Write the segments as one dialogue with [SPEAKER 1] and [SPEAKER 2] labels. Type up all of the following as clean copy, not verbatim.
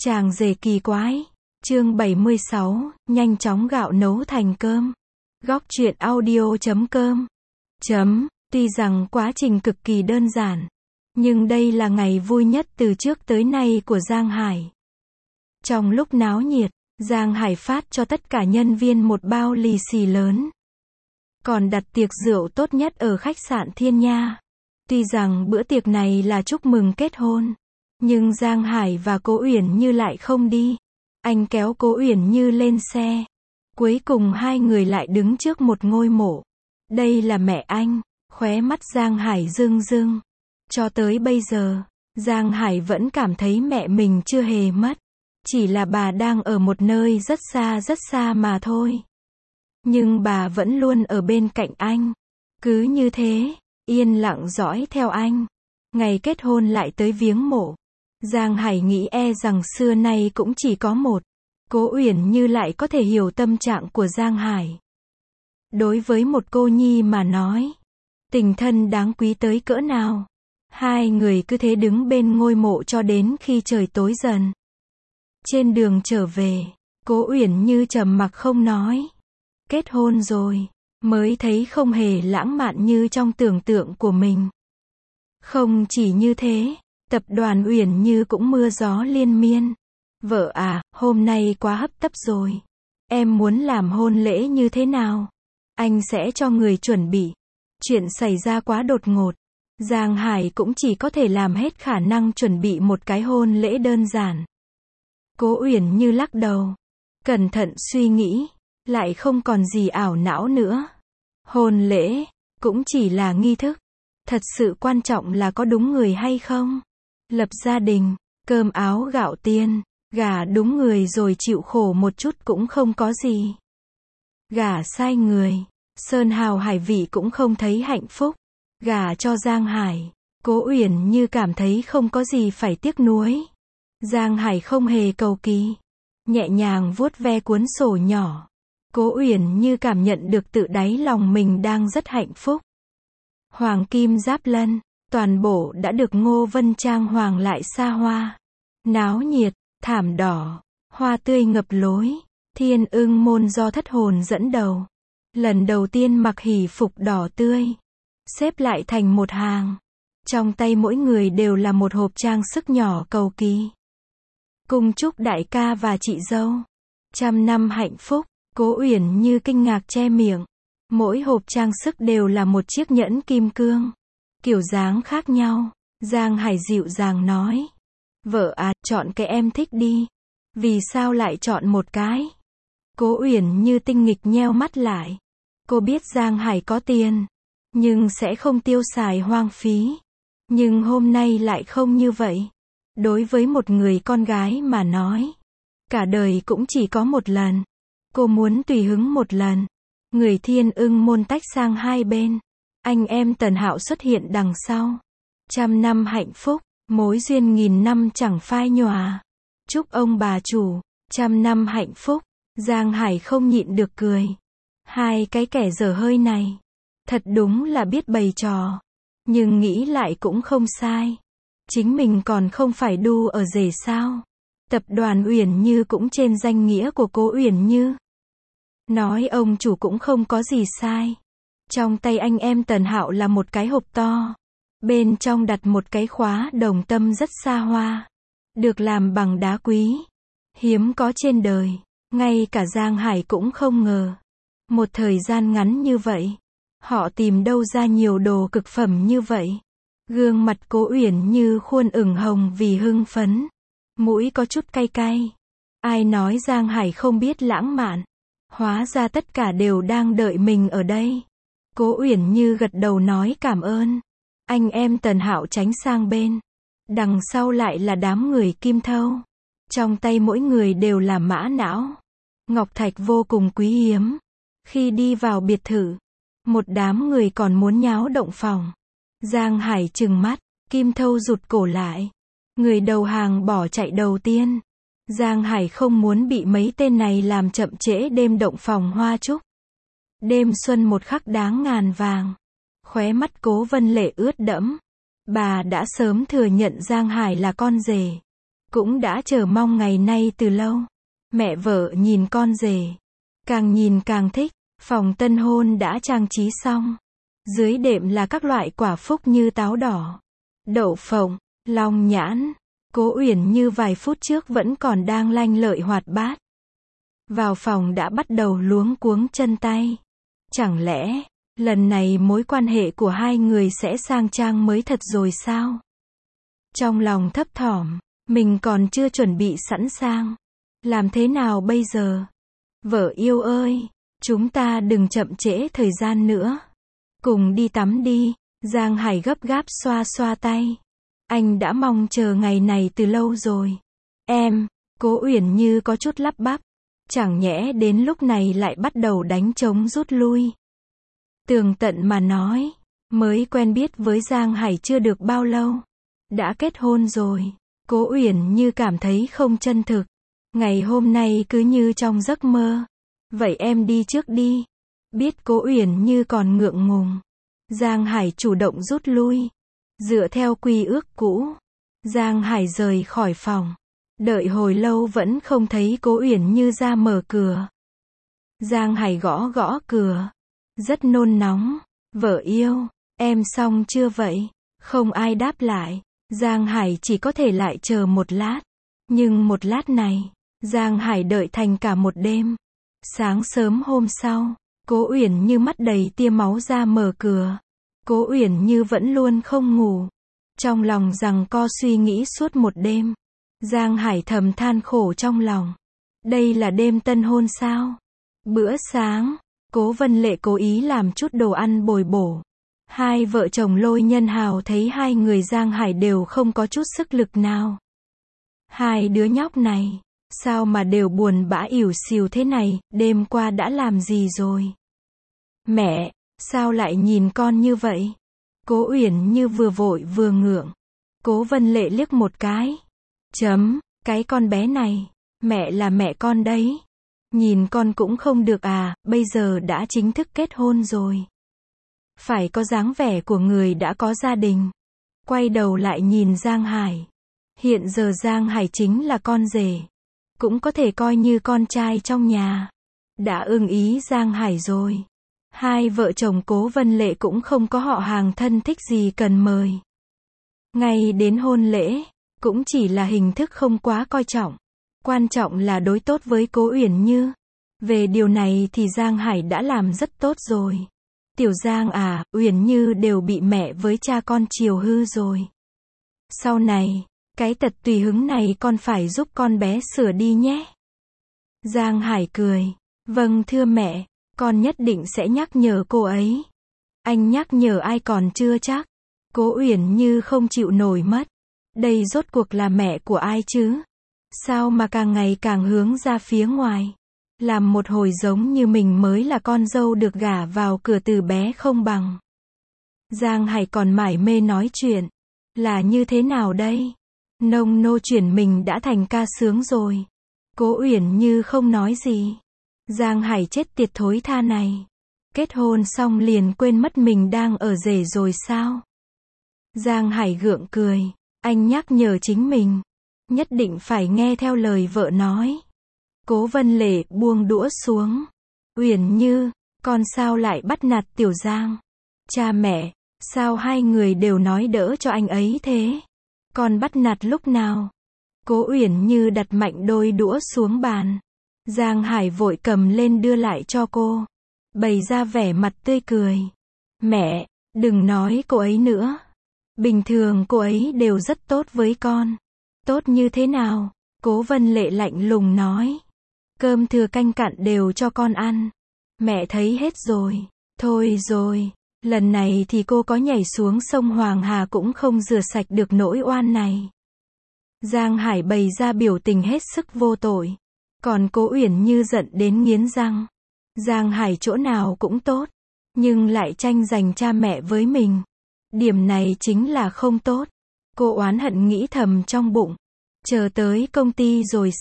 [SPEAKER 1] Chàng rể kỳ quái. Chương 76, nhanh chóng gạo nấu thành cơm. Góc truyện audio.com. Tuy rằng quá trình cực kỳ đơn giản, nhưng đây là ngày vui nhất từ trước tới nay của Giang Hải. Trong lúc náo nhiệt, Giang Hải phát cho tất cả nhân viên một bao lì xì lớn. Còn đặt tiệc rượu tốt nhất ở khách sạn Thiên Nha. Tuy rằng bữa tiệc này là chúc mừng kết hôn, nhưng Giang Hải và Cố Uyển Như lại không đi. Anh kéo Cố Uyển Như lên xe. Cuối cùng hai người lại đứng trước một ngôi mộ. Đây là mẹ anh. Khóe mắt Giang Hải rưng rưng. Cho tới bây giờ, Giang Hải vẫn cảm thấy mẹ mình chưa hề mất. Chỉ là bà đang ở một nơi rất xa mà thôi. Nhưng bà vẫn luôn ở bên cạnh anh. Cứ như thế, yên lặng dõi theo anh. Ngày kết hôn lại tới viếng mộ. Giang Hải nghĩ rằng xưa nay cũng chỉ có một. Cố Uyển Như lại có thể hiểu tâm trạng của Giang Hải. Đối với một cô nhi mà nói, tình thân đáng quý tới cỡ nào. Hai người cứ thế đứng bên ngôi mộ cho đến khi trời tối dần. Trên đường trở về, Cố Uyển Như trầm mặc không nói. Kết hôn rồi, mới thấy không hề lãng mạn như trong tưởng tượng của mình. Không chỉ như thế, tập đoàn Uyển Như cũng mưa gió liên miên. Vợ à, hôm nay quá hấp tấp rồi. Em muốn làm hôn lễ như thế nào? Anh sẽ cho người chuẩn bị. Chuyện xảy ra quá đột ngột. Giang Hải cũng chỉ có thể làm hết khả năng chuẩn bị một cái hôn lễ đơn giản. Cố Uyển Như lắc đầu. Cẩn thận suy nghĩ. Lại không còn gì ảo não nữa. Hôn lễ, cũng chỉ là nghi thức. Thật sự quan trọng là có đúng người hay không? Lập gia đình, cơm áo gạo tiền, gả đúng người rồi chịu khổ một chút cũng không có gì. Gả sai người, Sơn Hào Hải Vị cũng không thấy hạnh phúc. Gả cho Giang Hải, Cố Uyển Như cảm thấy không có gì phải tiếc nuối. Giang Hải không hề cầu kỳ, nhẹ nhàng vuốt ve cuốn sổ nhỏ. Cố Uyển Như cảm nhận được tự đáy lòng mình đang rất hạnh phúc. Hoàng kim giáp lân, toàn bộ đã được Ngô Vân trang hoàng lại xa hoa. Náo nhiệt, thảm đỏ, hoa tươi ngập lối. Thiên Ưng môn do thất hồn dẫn đầu. Lần đầu tiên mặc hỷ phục đỏ tươi. Xếp lại thành một hàng. Trong tay mỗi người đều là một hộp trang sức nhỏ cầu kỳ. Cùng chúc đại ca và chị dâu 100 năm hạnh phúc. Cố Uyển Như kinh ngạc che miệng. Mỗi hộp trang sức đều là một chiếc nhẫn kim cương. Kiểu dáng khác nhau. Giang Hải dịu dàng nói. Vợ à, chọn cái em thích đi. Vì sao lại chọn một cái? Cố Uyển Như tinh nghịch nheo mắt lại. Cô biết Giang Hải có tiền, nhưng sẽ không tiêu xài hoang phí. Nhưng hôm nay lại không như vậy. Đối với một người con gái mà nói, cả đời cũng chỉ có một lần. Cô muốn tùy hứng một lần. Người Thiên Ưng môn tách sang hai bên. Anh em Tần Hạo xuất hiện đằng sau. 100 năm hạnh phúc, mối duyên nghìn năm chẳng phai nhòa. Chúc ông bà chủ 100 năm hạnh phúc. Giang Hải không nhịn được cười. Hai cái kẻ dở hơi này, thật đúng là biết bày trò. Nhưng nghĩ lại cũng không sai. Chính mình còn không phải đu ở rể sao? Tập đoàn Uyển Như cũng trên danh nghĩa của Cố Uyển Như. Nói ông chủ cũng không có gì sai. Trong tay anh em Tần Hạo là một cái hộp to. Bên trong đặt một cái khóa đồng tâm rất xa hoa. Được làm bằng đá quý. Hiếm có trên đời. Ngay cả Giang Hải cũng không ngờ. Một thời gian ngắn như vậy, họ tìm đâu ra nhiều đồ cực phẩm như vậy. Gương mặt Cố Uyển Như khuôn ửng hồng vì hưng phấn. Mũi có chút cay cay. Ai nói Giang Hải không biết lãng mạn. Hóa ra tất cả đều đang đợi mình ở đây. Cố Uyển Như gật đầu nói cảm ơn. Anh em Tần Hạo tránh sang bên. Đằng sau lại là đám người Kim Thâu. Trong tay mỗi người đều là mã não. Ngọc thạch vô cùng quý hiếm. Khi đi vào biệt thự, một đám người còn muốn nháo động phòng. Giang Hải trừng mắt, Kim Thâu rụt cổ lại. Người đầu hàng bỏ chạy đầu tiên. Giang Hải không muốn bị mấy tên này làm chậm trễ đêm động phòng hoa trúc. Đêm xuân một khắc đáng ngàn vàng. Khóe mắt Cố Vân Lệ ướt đẫm. Bà đã sớm thừa nhận Giang Hải là con rể. cũng đã chờ mong ngày nay từ lâu. Mẹ vợ nhìn con rể, càng nhìn càng thích. Phòng tân hôn đã trang trí xong. Dưới đệm là các loại quả phúc như táo đỏ, đậu phộng, long nhãn. Cố Uyển Như vài phút trước vẫn còn đang lanh lợi hoạt bát. Vào phòng đã bắt đầu luống cuống chân tay. Chẳng lẽ, lần này mối quan hệ của hai người sẽ sang trang mới thật rồi sao? Trong lòng thấp thỏm, mình còn chưa chuẩn bị sẵn sàng. Làm thế nào bây giờ? Vợ yêu ơi, chúng ta đừng chậm trễ thời gian nữa. Cùng đi tắm đi. Giang Hải gấp gáp xoa xoa tay. Anh đã mong chờ ngày này từ lâu rồi. Em, Cố Uyển Như có chút lắp bắp. Chẳng nhẽ đến lúc này lại bắt đầu đánh trống rút lui. Tường tận mà nói, mới quen biết với Giang Hải chưa được bao lâu. Đã kết hôn rồi. Cố Uyển Như cảm thấy không chân thực. Ngày hôm nay cứ như trong giấc mơ. Vậy em đi trước đi. Biết Cố Uyển Như còn ngượng ngùng, Giang Hải chủ động rút lui. Dựa theo quy ước cũ, Giang Hải rời khỏi phòng. Đợi hồi lâu vẫn không thấy Cố Uyển Như ra mở cửa. Giang Hải gõ gõ cửa. Rất nôn nóng. Vợ yêu, em xong chưa vậy? Không ai đáp lại. Giang Hải chỉ có thể lại chờ một lát. Nhưng một lát này, Giang Hải đợi thành cả một đêm. Sáng sớm hôm sau, Cố Uyển Như mắt đầy tia máu ra mở cửa. Cố Uyển Như vẫn luôn không ngủ. Trong lòng giằng co suy nghĩ suốt một đêm. Giang Hải thầm than khổ trong lòng. Đây là đêm tân hôn sao? Bữa sáng, Cố Vân Lệ cố ý làm chút đồ ăn bồi bổ. Hai vợ chồng Lôi Nhân Hào thấy hai người Giang Hải đều không có chút sức lực nào. Hai đứa nhóc này, sao mà đều buồn bã ỉu xìu thế này, đêm qua đã làm gì rồi? Mẹ, sao lại nhìn con như vậy? Cố Uyển Như vừa vội vừa ngượng. Cố Vân Lệ liếc một cái. Cái con bé này, mẹ là mẹ con đấy. Nhìn con cũng không được à, bây giờ đã chính thức kết hôn rồi. Phải có dáng vẻ của người đã có gia đình. Quay đầu lại nhìn Giang Hải. Hiện giờ Giang Hải chính là con rể. Cũng có thể coi như con trai trong nhà. Đã ưng ý Giang Hải rồi. Hai vợ chồng Cố Vân Lệ cũng không có họ hàng thân thích gì cần mời. Ngay đến hôn lễ, cũng chỉ là hình thức không quá coi trọng. Quan trọng là đối tốt với Cố Uyển Như. Về điều này thì Giang Hải đã làm rất tốt rồi. Tiểu Giang à, Uyển Như đều bị mẹ với cha con chiều hư rồi. Sau này, cái tật tùy hứng này con phải giúp con bé sửa đi nhé. Giang Hải cười. Vâng thưa mẹ, con nhất định sẽ nhắc nhở cô ấy. Anh nhắc nhở ai còn chưa chắc. Cố Uyển Như không chịu nổi mất. Đây rốt cuộc là mẹ của ai chứ? Sao mà càng ngày càng hướng ra phía ngoài? Làm một hồi giống như mình mới là con dâu được gả vào cửa từ bé không bằng. Giang Hải còn mải mê nói chuyện. Là như thế nào đây? Nông nô chuyển mình đã thành ca sướng rồi. Cố Uyển Như không nói gì. Giang Hải chết tiệt thối tha này. Kết hôn xong liền quên mất mình đang ở rể rồi sao? Giang Hải gượng cười. Anh nhắc nhở chính mình. Nhất định phải nghe theo lời vợ nói. Cố Vân Lệ buông đũa xuống. Uyển Như, con sao lại bắt nạt Tiểu Giang? Cha mẹ, sao hai người đều nói đỡ cho anh ấy thế? Con bắt nạt lúc nào? Cố Uyển Như đặt mạnh đôi đũa xuống bàn. Giang Hải vội cầm lên đưa lại cho cô. Bày ra vẻ mặt tươi cười. Mẹ, đừng nói cô ấy nữa. Bình thường cô ấy đều rất tốt với con. Tốt như thế nào? Cố Vân Lệ lạnh lùng nói. Cơm thừa canh cặn đều cho con ăn. Mẹ thấy hết rồi. Thôi rồi, lần này thì cô có nhảy xuống sông Hoàng Hà cũng không rửa sạch được nỗi oan này. Giang Hải bày ra biểu tình hết sức vô tội. Còn Cố Uyển Như giận đến nghiến răng. Giang Hải chỗ nào cũng tốt, nhưng lại tranh giành cha mẹ với mình. Điểm này chính là không tốt. Cô oán hận nghĩ thầm trong bụng. Chờ tới công ty rồi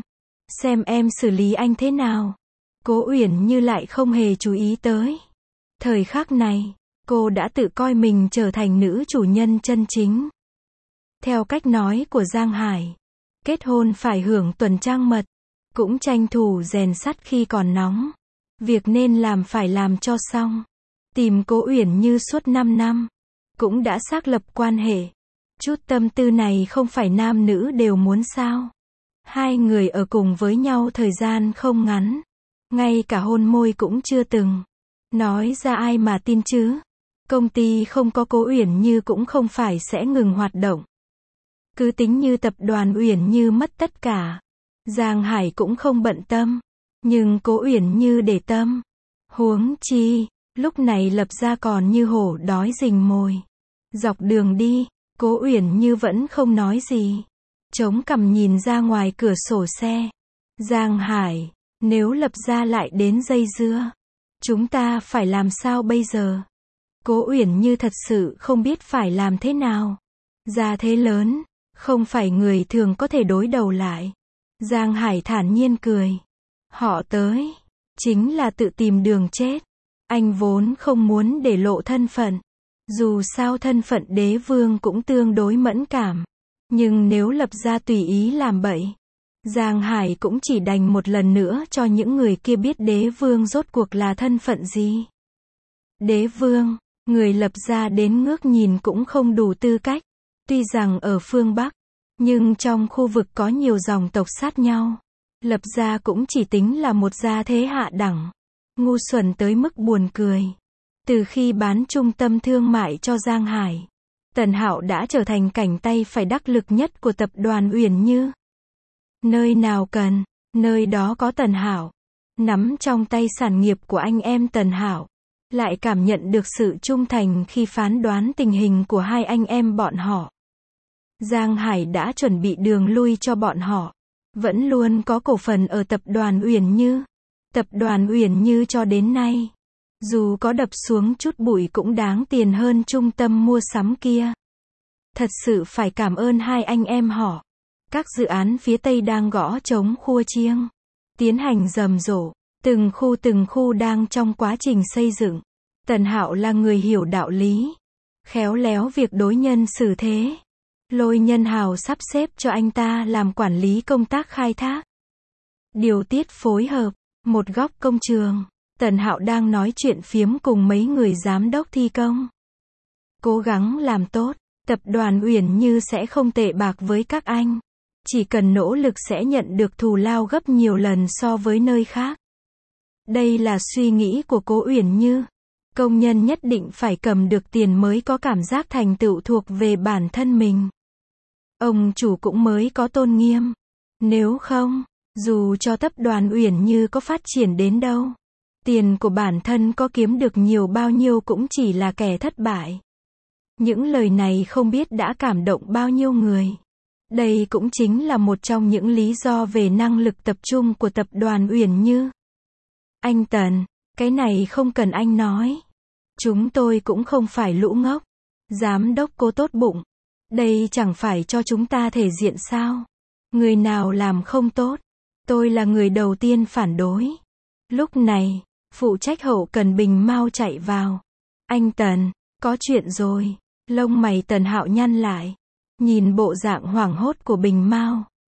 [SPEAKER 1] xem em xử lý anh thế nào. Cố Uyển Như lại không hề chú ý tới. Thời khắc này, cô đã tự coi mình trở thành nữ chủ nhân chân chính. Theo cách nói của Giang Hải, Kết hôn phải hưởng tuần trăng mật, cũng tranh thủ rèn sắt khi còn nóng. Việc nên làm phải làm cho xong. Tìm Cố Uyển Như suốt 5 năm, cũng đã xác lập quan hệ. Chút tâm tư này không phải nam nữ đều muốn sao? Hai người ở cùng với nhau thời gian không ngắn, ngay cả hôn môi cũng chưa từng. Nói ra ai mà tin chứ? Công ty không có Cố Uyển Như cũng không phải sẽ ngừng hoạt động. Cứ tính như tập đoàn Uyển Như mất tất cả, Giang Hải cũng không bận tâm, nhưng Cố Uyển Như để tâm. Huống chi, lúc này Lập Gia còn như hổ đói rình mồi. Dọc đường đi, Cố Uyển Như vẫn không nói gì, chống cằm nhìn ra ngoài cửa sổ xe. Giang Hải, nếu Lập Gia lại đến dây dưa, chúng ta phải làm sao bây giờ? Cố Uyển Như thật sự không biết phải làm thế nào. Gia thế lớn, không phải người thường có thể đối đầu lại. Giang Hải thản nhiên cười. Họ tới, chính là tự tìm đường chết. Anh vốn không muốn để lộ thân phận. Dù sao thân phận đế vương cũng tương đối mẫn cảm. Nhưng nếu Lập Gia tùy ý làm bậy, Giang Hải cũng chỉ đành một lần nữa cho những người kia biết đế vương rốt cuộc là thân phận gì. Đế vương, người Lập Gia đến ngước nhìn cũng không đủ tư cách. Tuy rằng ở phương Bắc, nhưng trong khu vực có nhiều dòng tộc sát nhau. Lập Gia cũng chỉ tính là một gia thế hạ đẳng. Ngu xuẩn tới mức buồn cười. Từ khi bán trung tâm thương mại cho Giang Hải, Tần Hạo đã trở thành cánh tay phải đắc lực nhất của tập đoàn Uyển Như. Nơi nào cần, nơi đó có Tần Hạo. Nắm trong tay sản nghiệp của anh em Tần Hạo, lại cảm nhận được sự trung thành khi phán đoán tình hình của hai anh em bọn họ. Giang Hải đã chuẩn bị đường lui cho bọn họ. Vẫn luôn có cổ phần ở tập đoàn Uyển Như. Tập đoàn Uyển Như cho đến nay, dù có đập xuống chút bụi cũng đáng tiền hơn trung tâm mua sắm kia. Thật sự phải cảm ơn hai anh em họ. Các dự án phía Tây đang gõ trống khua chiêng, tiến hành rầm rộ, từng khu đang trong quá trình xây dựng. Tần Hạo là người hiểu đạo lý, khéo léo việc đối nhân xử thế. Lôi Nhân Hào sắp xếp cho anh ta làm quản lý công tác khai thác, điều tiết phối hợp. Một góc công trường, Tần Hạo đang nói chuyện phiếm cùng mấy người giám đốc thi công. Cố gắng làm tốt, tập đoàn Uyển Như sẽ không tệ bạc với các anh. Chỉ cần nỗ lực sẽ nhận được thù lao gấp nhiều lần so với nơi khác. Đây là suy nghĩ của Cố Uyển Như. Công nhân nhất định phải cầm được tiền mới có cảm giác thành tựu thuộc về bản thân mình. Ông chủ cũng mới có tôn nghiêm. Nếu không, dù cho tập đoàn Uyển Như có phát triển đến đâu, tiền của bản thân có kiếm được nhiều bao nhiêu cũng chỉ là kẻ thất bại. Những lời này không biết đã cảm động bao nhiêu người. Đây cũng chính là một trong những lý do về năng lực tập trung của tập đoàn Uyển Như. Anh Tần, cái này không cần anh nói. Chúng tôi cũng không phải lũ ngốc. Giám đốc Cố tốt bụng. Đây chẳng phải cho chúng ta thể diện sao? Người nào làm không tốt, tôi là người đầu tiên phản đối. Lúc này, phụ trách hậu cần Bình Mao chạy vào. Anh Tần, có chuyện rồi. Lông mày Tần Hạo nhăn lại. Nhìn bộ dạng hoảng hốt của Bình Mao,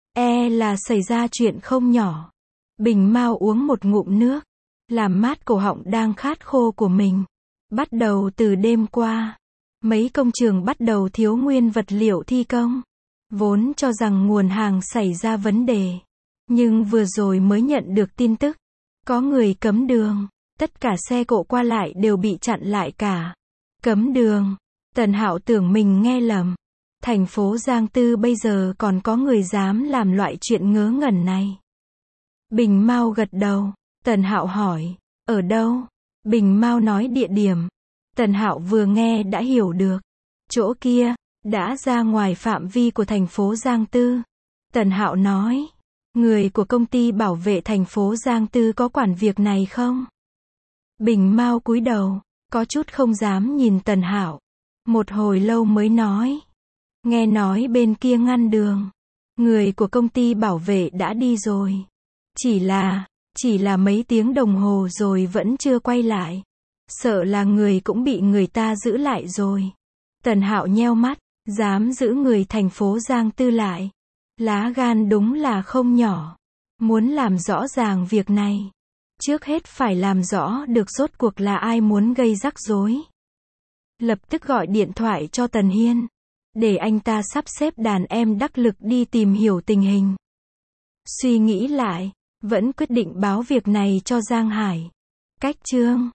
[SPEAKER 1] là xảy ra chuyện không nhỏ. Bình Mao uống một ngụm nước, làm mát cổ họng đang khát khô của mình. Bắt đầu từ đêm qua, mấy công trường bắt đầu thiếu nguyên vật liệu thi công. Vốn cho rằng nguồn hàng xảy ra vấn đề, nhưng vừa rồi mới nhận được tin tức, có người cấm đường, tất cả xe cộ qua lại đều bị chặn lại cả. Cấm đường, Tần Hạo tưởng mình nghe lầm. Thành phố Giang Tư bây giờ còn có người dám làm loại chuyện ngớ ngẩn này. Bình Mao gật đầu. Tần Hạo hỏi, ở đâu? Bình Mao nói địa điểm. Tần Hạo vừa nghe đã hiểu được. Chỗ kia, đã ra ngoài phạm vi của thành phố Giang Tư. Tần Hạo nói, người của công ty bảo vệ thành phố Giang Tư có quản việc này không? Bình Mao cúi đầu, có chút không dám nhìn Tần Hạo. Một hồi lâu mới nói, nghe nói bên kia ngăn đường. Người của công ty bảo vệ đã đi rồi. Chỉ là mấy tiếng đồng hồ rồi vẫn chưa quay lại. Sợ là người cũng bị người ta giữ lại rồi. Tần Hạo nheo mắt, dám giữ người thành phố Giang Tư lại. Lá gan đúng là không nhỏ. Muốn làm rõ ràng việc này, trước hết phải làm rõ được rốt cuộc là ai muốn gây rắc rối. Lập tức gọi điện thoại cho Tần Hiên, để anh ta sắp xếp đàn em đắc lực đi tìm hiểu tình hình. Suy nghĩ lại, vẫn quyết định báo việc này cho Giang Hải. Cách chương